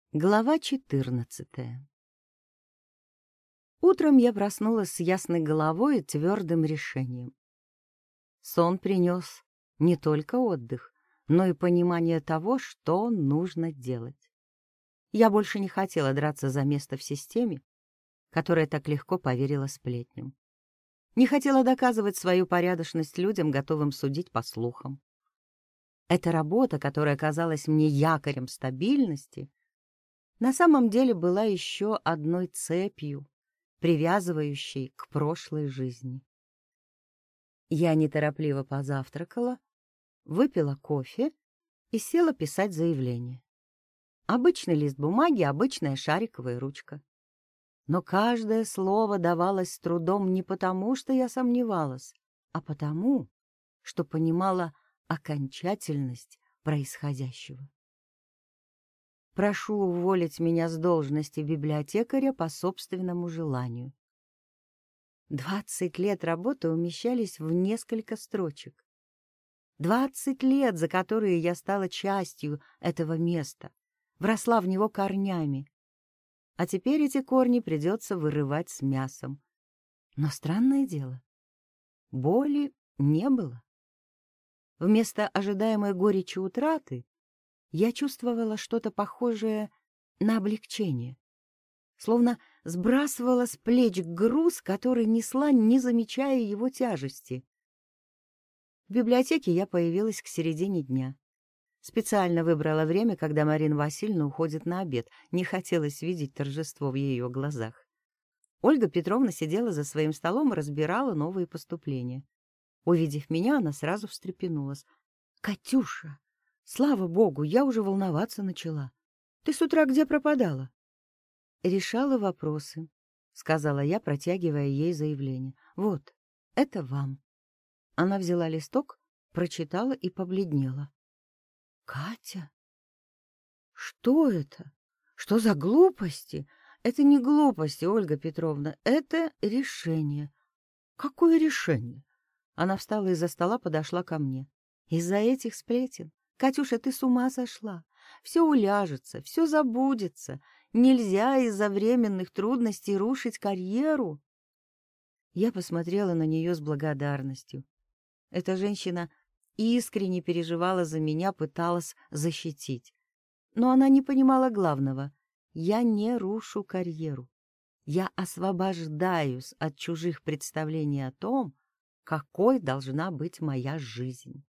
Глава 14. Утром я проснулась с ясной головой и твердым решением. Сон принес не только отдых, но и понимание того, что нужно делать. Я больше не хотела драться за место в системе, которая так легко поверила сплетням. Не хотела доказывать свою порядочность людям, готовым судить по слухам. Эта работа, которая казалась мне якорем стабильности, на самом деле была еще одной цепью, привязывающей к прошлой жизни. Я неторопливо позавтракала, выпила кофе и села писать заявление. Обычный лист бумаги, обычная шариковая ручка. Но каждое слово давалось с трудом не потому, что я сомневалась, а потому, что понимала окончательность происходящего. Прошу уволить меня с должности библиотекаря по собственному желанию. 20 лет работы умещались в несколько строчек. 20 лет, за которые я стала частью этого места, вросла в него корнями. А теперь эти корни придется вырывать с мясом. Но странное дело, боли не было. Вместо ожидаемой горечи утраты я чувствовала что-то похожее на облегчение, словно сбрасывала с плеч груз, который несла, не замечая его тяжести. В библиотеке я появилась к середине дня. Специально выбрала время, когда Марина Васильевна уходит на обед. Не хотелось видеть торжество в ее глазах. Ольга Петровна сидела за своим столом и разбирала новые поступления. Увидев меня, она сразу встрепенулась. — Катюша, слава богу, я уже волноваться начала. Ты с утра где пропадала? — Решала вопросы, — сказала я, протягивая ей заявление. — Вот, это вам. Она взяла листок, прочитала и побледнела. — Катя? Что это? Что за глупости? Это не глупости, Ольга Петровна, это решение. — Какое решение? Она встала из-за стола, подошла ко мне. Из-за этих сплетен? Катюша, ты с ума сошла. Все уляжется, все забудется. Нельзя из-за временных трудностей рушить карьеру. Я посмотрела на нее с благодарностью. Эта женщина искренне переживала за меня, пыталась защитить. Но она не понимала главного. Я не рушу карьеру. Я освобождаюсь от чужих представлений о том, какой должна быть моя жизнь.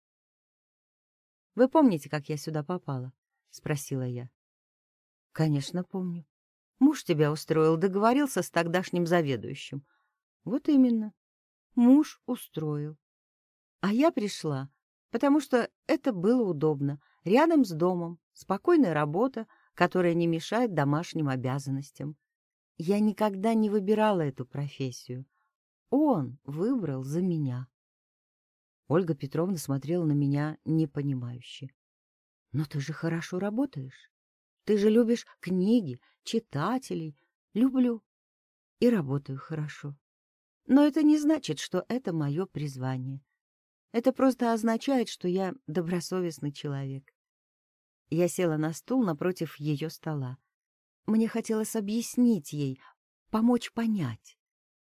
— Вы помните, как я сюда попала? — спросила я. — Конечно, помню. Муж тебя устроил, договорился с тогдашним заведующим. — Вот именно. Муж устроил. А я пришла, потому что это было удобно. Рядом с домом, спокойная работа, которая не мешает домашним обязанностям. Я никогда не выбирала эту профессию. Он выбрал за меня. Ольга Петровна смотрела на меня непонимающе. — Но ты же хорошо работаешь. Ты же любишь книги, читателей. Люблю. И работаю хорошо. Но это не значит, что это мое призвание. Это просто означает, что я добросовестный человек. Я села на стул напротив ее стола. Мне хотелось объяснить ей, помочь понять.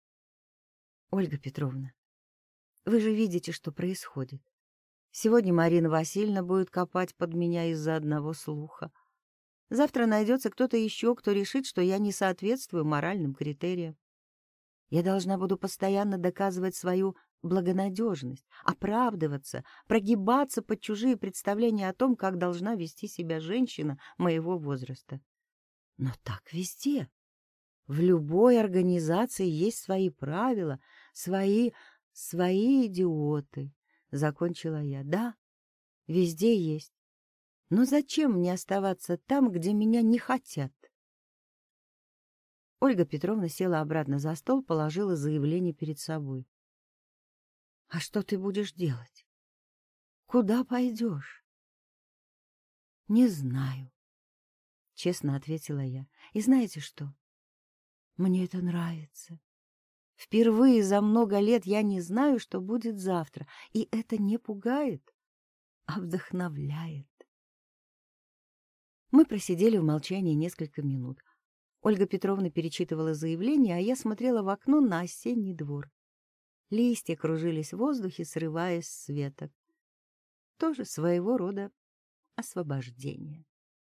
— Ольга Петровна, вы же видите, что происходит. Сегодня Марина Васильевна будет копать под меня из-за одного слуха. Завтра найдется кто-то еще, кто решит, что я не соответствую моральным критериям. Я должна буду постоянно доказывать свою благонадежность, оправдываться, прогибаться под чужие представления о том, как должна вести себя женщина моего возраста. Но так везде. В любой организации есть свои правила, свои идиоты, — закончила я. Да, везде есть. Но зачем мне оставаться там, где меня не хотят? Ольга Петровна села обратно за стол, положила заявление перед собой. — А что ты будешь делать? Куда пойдешь? — Не знаю, — честно ответила я. И знаете что? Мне это нравится. Впервые за много лет я не знаю, что будет завтра, и это не пугает, а вдохновляет. Мы просидели в молчании несколько минут. Ольга Петровна перечитывала заявление, а я смотрела в окно на осенний двор. Листья кружились в воздухе, срываясь с веток. Тоже своего рода освобождение.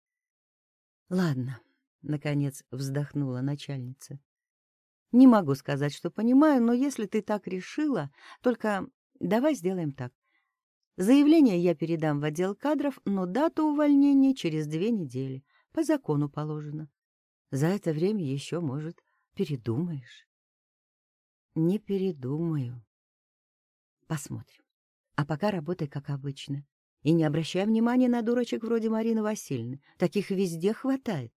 «Ладно», — наконец вздохнула начальница. «Не могу сказать, что понимаю, но если ты так решила, только давай сделаем так. Заявление я передам в отдел кадров, но дата увольнения через 2 недели. По закону положено. За это время еще, может, передумаешь». «Не передумаю. Посмотрим. А пока работай, как обычно. И не обращай внимания на дурочек вроде Марины Васильевны. Таких везде хватает».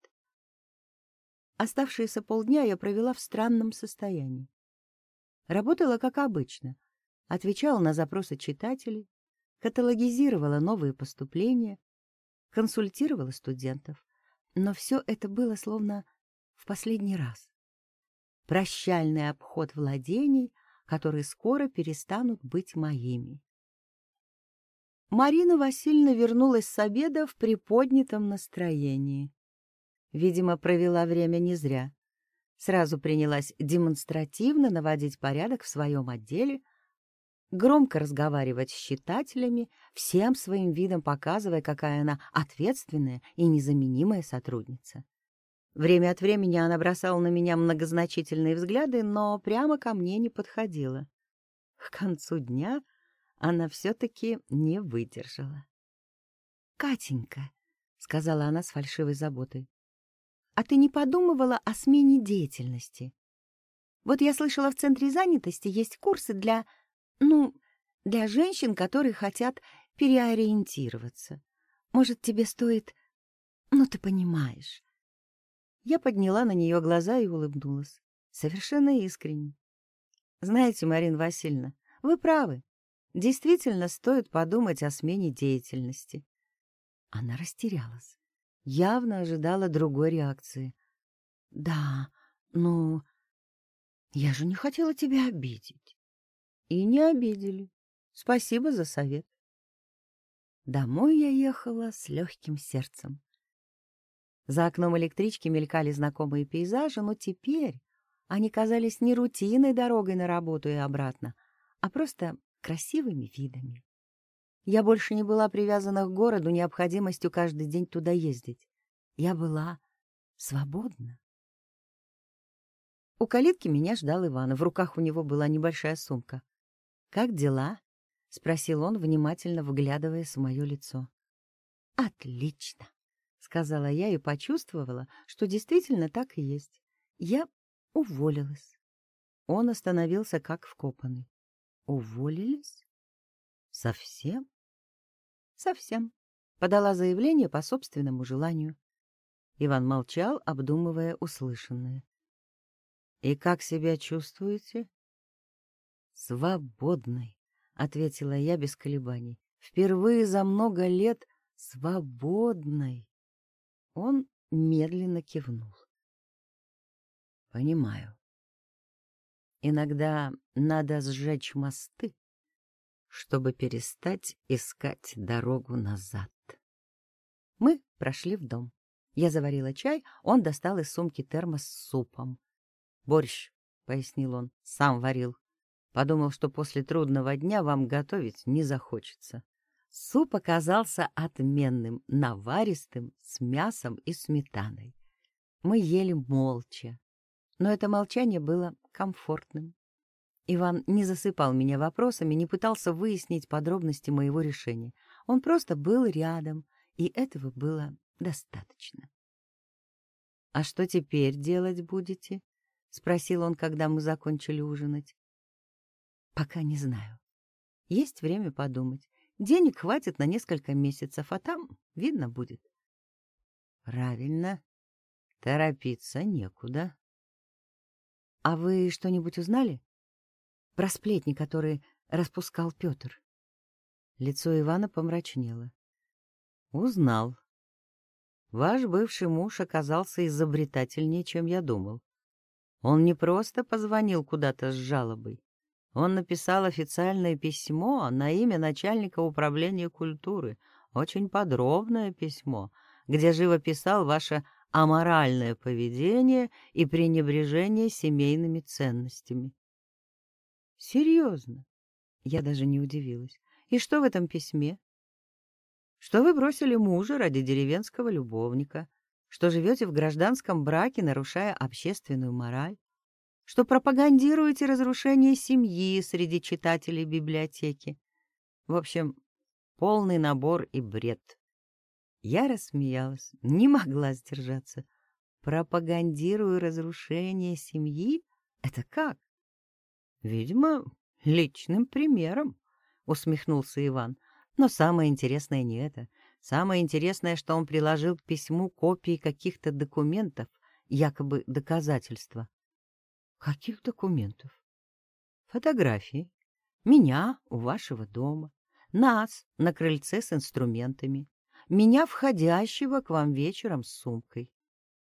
Оставшиеся полдня я провела в странном состоянии. Работала, как обычно. Отвечала на запросы читателей, каталогизировала новые поступления, консультировала студентов. Но все это было словно в последний раз. Прощальный обход владений, которые скоро перестанут быть моими. Марина Васильевна вернулась с обеда в приподнятом настроении. Видимо, провела время не зря. Сразу принялась демонстративно наводить порядок в своем отделе, громко разговаривать с читателями, всем своим видом показывая, какая она ответственная и незаменимая сотрудница. Время от времени она бросала на меня многозначительные взгляды, но прямо ко мне не подходила. К концу дня она все-таки не выдержала. «Катенька», — сказала она с фальшивой заботой, «а ты не подумывала о смене деятельности? Вот я слышала, в центре занятости есть курсы для женщин, которые хотят переориентироваться. Может, тебе стоит... ты понимаешь». Я подняла на нее глаза и улыбнулась. Совершенно искренне. «Знаете, Марина Васильевна, вы правы. Действительно стоит подумать о смене деятельности». Она растерялась. Явно ожидала другой реакции. «Да, я же не хотела тебя обидеть». И не обидели. Спасибо за совет. Домой я ехала с легким сердцем. За окном электрички мелькали знакомые пейзажи, но теперь они казались не рутинной дорогой на работу и обратно, а просто красивыми видами. Я больше не была привязана к городу необходимостью каждый день туда ездить. Я была свободна. У калитки меня ждал Иван, в руках у него была небольшая сумка. «Как дела?» — спросил он, внимательно вглядываясь в мое лицо. «Отлично!» — сказала я и почувствовала, что действительно так и есть. Я уволилась. Он остановился как вкопанный. «Уволились? Совсем?» «Совсем». Подала заявление по собственному желанию. Иван молчал, обдумывая услышанное. «И как себя чувствуете?» «Свободной», — ответила я без колебаний. «Впервые за много лет свободной». Он медленно кивнул. «Понимаю. Иногда надо сжечь мосты, чтобы перестать искать дорогу назад». Мы прошли в дом. Я заварила чай, он достал из сумки термос с супом. «Борщ», — пояснил он, — «сам варил. Подумал, что после трудного дня вам готовить не захочется». Суп оказался отменным, наваристым, с мясом и сметаной. Мы ели молча, но это молчание было комфортным. Иван не засыпал меня вопросами, не пытался выяснить подробности моего решения. Он просто был рядом, и этого было достаточно. «А что теперь делать будете?» — спросил он, когда мы закончили ужинать. «Пока не знаю. Есть время подумать. Денег хватит на несколько месяцев, а там видно будет». «Правильно. Торопиться некуда». «А вы что-нибудь узнали про сплетни, которые распускал Петр?» Лицо Ивана помрачнело. «Узнал. Ваш бывший муж оказался изобретательнее, чем я думал. Он не просто позвонил куда-то с жалобой. Он написал официальное письмо на имя начальника управления культуры, очень подробное письмо, где живописал ваше аморальное поведение и пренебрежение семейными ценностями. Серьезно? Я даже не удивилась. И что в этом письме? Что вы бросили мужа ради деревенского любовника, что живете в гражданском браке, нарушая общественную мораль, что пропагандируете разрушение семьи среди читателей библиотеки. В общем, полный набор и бред. Я рассмеялась, не могла сдержаться. Пропагандирую разрушение семьи? Это как? Видимо, личным примером, усмехнулся Иван. Но самое интересное не это. Самое интересное, что он приложил к письму копии каких-то документов, якобы доказательства. Каких документов? Фотографии. Меня у вашего дома. Нас на крыльце с инструментами. Меня, входящего к вам вечером с сумкой.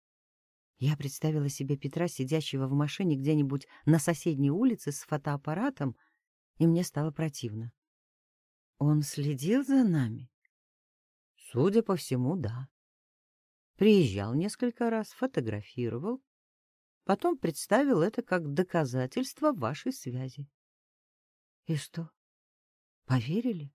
Я представила себе Петра, сидящего в машине где-нибудь на соседней улице с фотоаппаратом, и мне стало противно. Он следил за нами? Судя по всему, да. Приезжал несколько раз, фотографировал. Потом представил это как доказательство вашей связи. И что, поверили?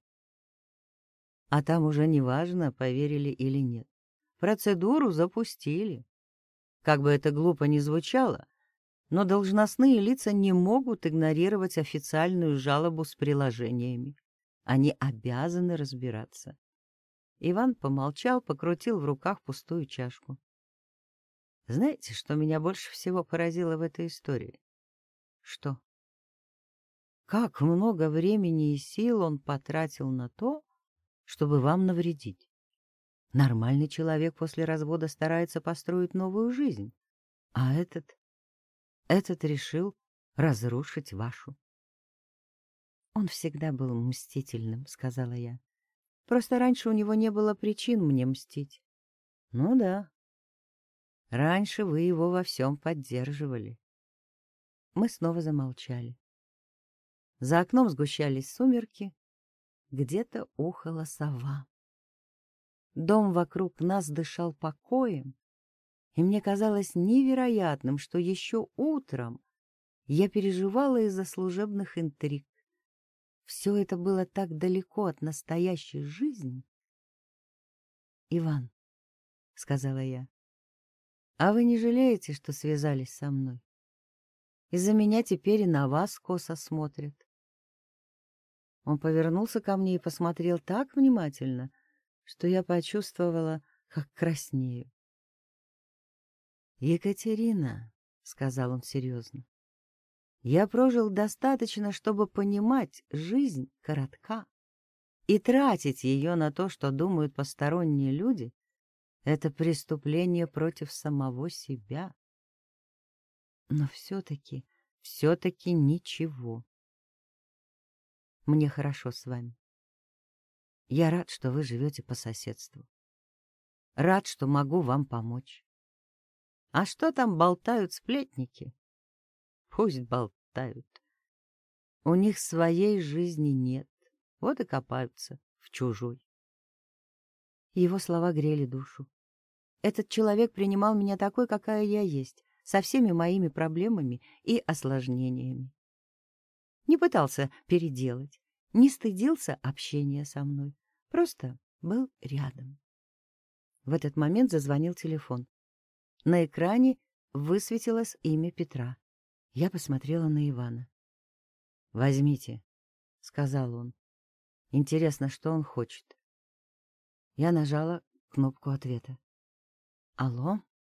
А там уже не важно, поверили или нет. Процедуру запустили. Как бы это глупо ни звучало, но должностные лица не могут игнорировать официальную жалобу с приложениями. Они обязаны разбираться. Иван помолчал, покрутил в руках пустую чашку. Знаете, что меня больше всего поразило в этой истории? Что? Как много времени и сил он потратил на то, чтобы вам навредить. Нормальный человек после развода старается построить новую жизнь, а этот решил разрушить вашу. Он всегда был мстительным, сказала я. Просто раньше у него не было причин мне мстить. Ну да. Раньше вы его во всем поддерживали. Мы снова замолчали. За окном сгущались сумерки, где-то ухала сова. Дом вокруг нас дышал покоем, и мне казалось невероятным, что еще утром я переживала из-за служебных интриг. Все это было так далеко от настоящей жизни. «Иван», — сказала я, — «а вы не жалеете, что связались со мной? Из-за меня теперь и на вас косо смотрят». Он повернулся ко мне и посмотрел так внимательно, что я почувствовала, как краснею. «Екатерина», — сказал он серьезно, — «я прожил достаточно, чтобы понимать, жизнь коротка, и тратить ее на то, что думают посторонние люди, это преступление против самого себя. Но все-таки ничего. Мне хорошо с вами. Я рад, что вы живете по соседству. Рад, что могу вам помочь. А что там болтают сплетники? Пусть болтают. У них своей жизни нет, вот и копаются в чужой». Его слова грели душу. Этот человек принимал меня такой, какая я есть, со всеми моими проблемами и осложнениями. Не пытался переделать, не стыдился общения со мной, просто был рядом. В этот момент зазвонил телефон. На экране высветилось имя Петра. Я посмотрела на Ивана. «Возьмите», — сказал он. «Интересно, что он хочет». Я нажала кнопку ответа. «Алло?»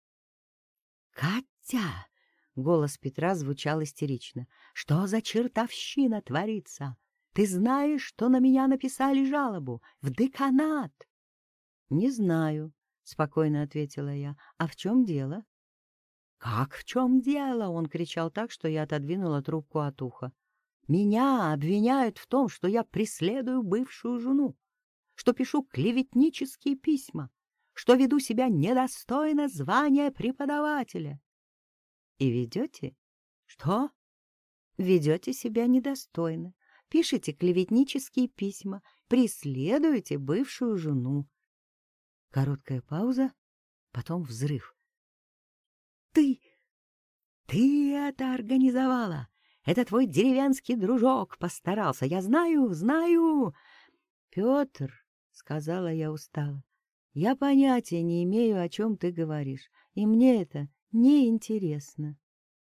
«Катя!» — голос Петра звучал истерично. «Что за чертовщина творится? Ты знаешь, что на меня написали жалобу? В деканат!» «Не знаю», — спокойно ответила я. «А в чем дело?» «Как в чем дело?» — он кричал так, что я отодвинула трубку от уха. «Меня обвиняют в том, что я преследую бывшую жену, что пишу клеветнические письма, что веду себя недостойно звания преподавателя». «И ведете?» «Что?» «Ведете себя недостойно, пишете клеветнические письма, преследуете бывшую жену». Короткая пауза, потом взрыв. «Ты! Ты это организовала! Это твой деревенский дружок постарался! Я знаю, знаю!» «Петр», — сказала я устало, — «я понятия не имею, о чем ты говоришь, и мне это неинтересно».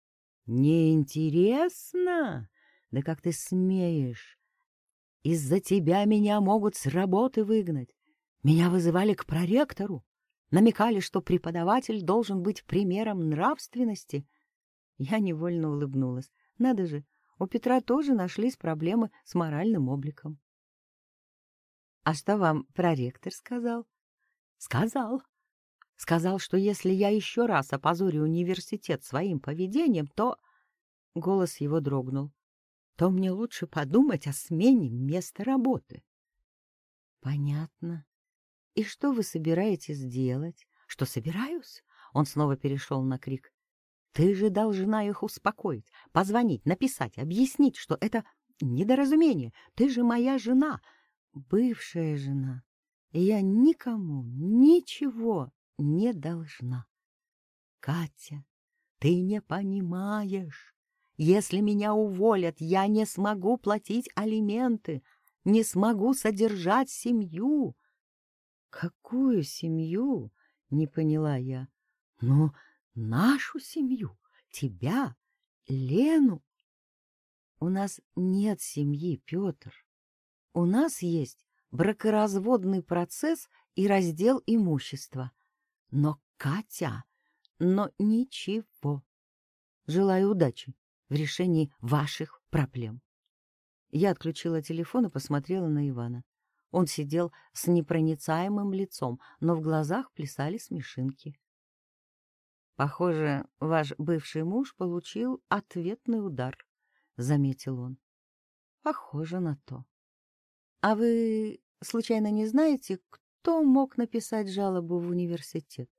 «Неинтересно? Да как ты смеешь? Из-за тебя меня могут с работы выгнать. Меня вызывали к проректору, намекали, что преподаватель должен быть примером нравственности». Я невольно улыбнулась. Надо же, у Петра тоже нашлись проблемы с моральным обликом. «А что вам проректор сказал?» «Сказал. Сказал, что если я еще раз опозорю университет своим поведением, то...» Голос его дрогнул. «То мне лучше подумать о смене места работы». «Понятно. И что вы собираетесь делать?» «Что собираюсь?» Он снова перешел на крик. «Ты же должна их успокоить, позвонить, написать, объяснить, что это недоразумение. Ты же моя жена, бывшая жена, и я никому ничего не должна». «Катя, ты не понимаешь. Если меня уволят, я не смогу платить алименты, не смогу содержать семью». «Какую семью?» — не поняла я. «Ну, нашу семью, тебя, Лену». «У нас нет семьи, Петр. У нас есть бракоразводный процесс и раздел имущества. Но, Катя, но ничего. Желаю удачи в решении ваших проблем». Я отключила телефон и посмотрела на Ивана. Он сидел с непроницаемым лицом, но в глазах плясали смешинки. «Похоже, ваш бывший муж получил ответный удар», — заметил он. «Похоже на то. А вы, случайно, не знаете, кто мог написать жалобу в университет?»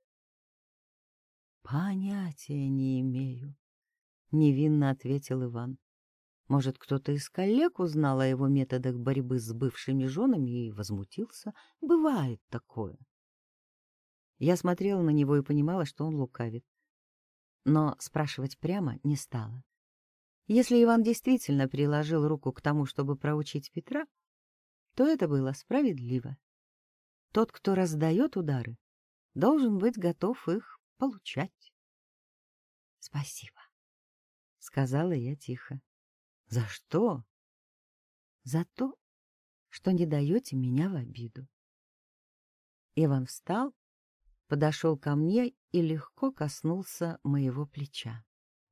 «Понятия не имею», — невинно ответил Иван. «Может, кто-то из коллег узнал о его методах борьбы с бывшими женами и возмутился? Бывает такое». Я смотрела на него и понимала, что он лукавит. Но спрашивать прямо не стала. Если Иван действительно приложил руку к тому, чтобы проучить Петра, то это было справедливо. Тот, кто раздает удары, должен быть готов их получать. «Спасибо», — сказала я тихо. «За что?» «За то, что не даете меня в обиду». Иван встал, подошел ко мне и легко коснулся моего плеча.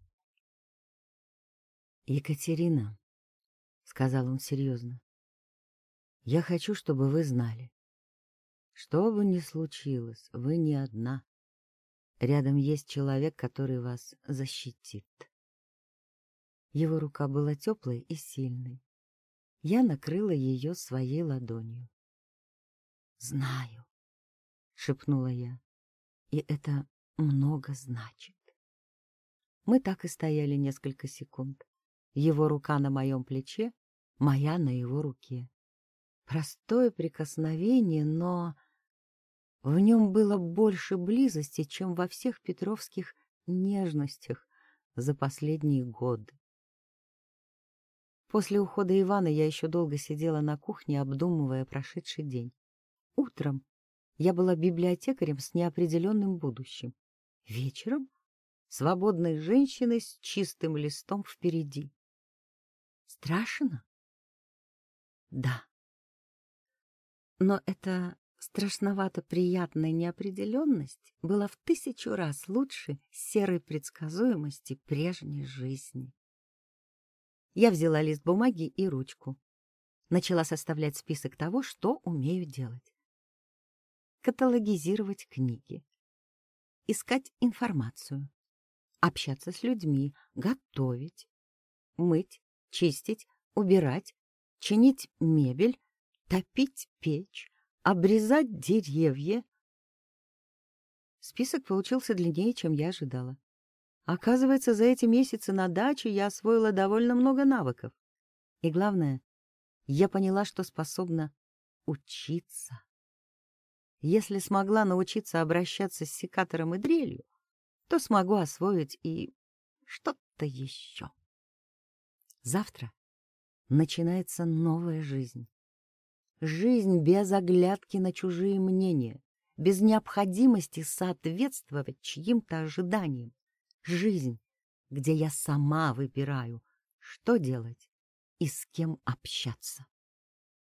«Екатерина», — сказал он серьезно, — «я хочу, чтобы вы знали, что бы ни случилось, вы не одна. Рядом есть человек, который вас защитит». Его рука была теплой и сильной. Я накрыла ее своей ладонью. «Знаю», — шепнула я, — «и это много значит». Мы так и стояли несколько секунд. Его рука на моем плече, моя на его руке. Простое прикосновение, но в нем было больше близости, чем во всех петровских нежностях за последние годы. После ухода Ивана я еще долго сидела на кухне, обдумывая прошедший день. Утром я была библиотекарем с неопределенным будущим. Вечером — свободной женщиной с чистым листом впереди. Страшно? Да. Но эта страшновато приятная неопределенность была в 1000 раз лучше серой предсказуемости прежней жизни. Я взяла лист бумаги и ручку. Начала составлять список того, что умею делать. Каталогизировать книги. Искать информацию. Общаться с людьми. Готовить. Мыть, чистить, убирать. Чинить мебель. Топить печь. Обрезать деревья. Список получился длиннее, чем я ожидала. Оказывается, за эти месяцы на даче я освоила довольно много навыков. И главное, я поняла, что способна учиться. Если смогла научиться обращаться с секатором и дрелью, то смогу освоить и что-то еще. Завтра начинается новая жизнь. Жизнь без оглядки на чужие мнения, без необходимости соответствовать чьим-то ожиданиям. Жизнь, где я сама выбираю, что делать и с кем общаться.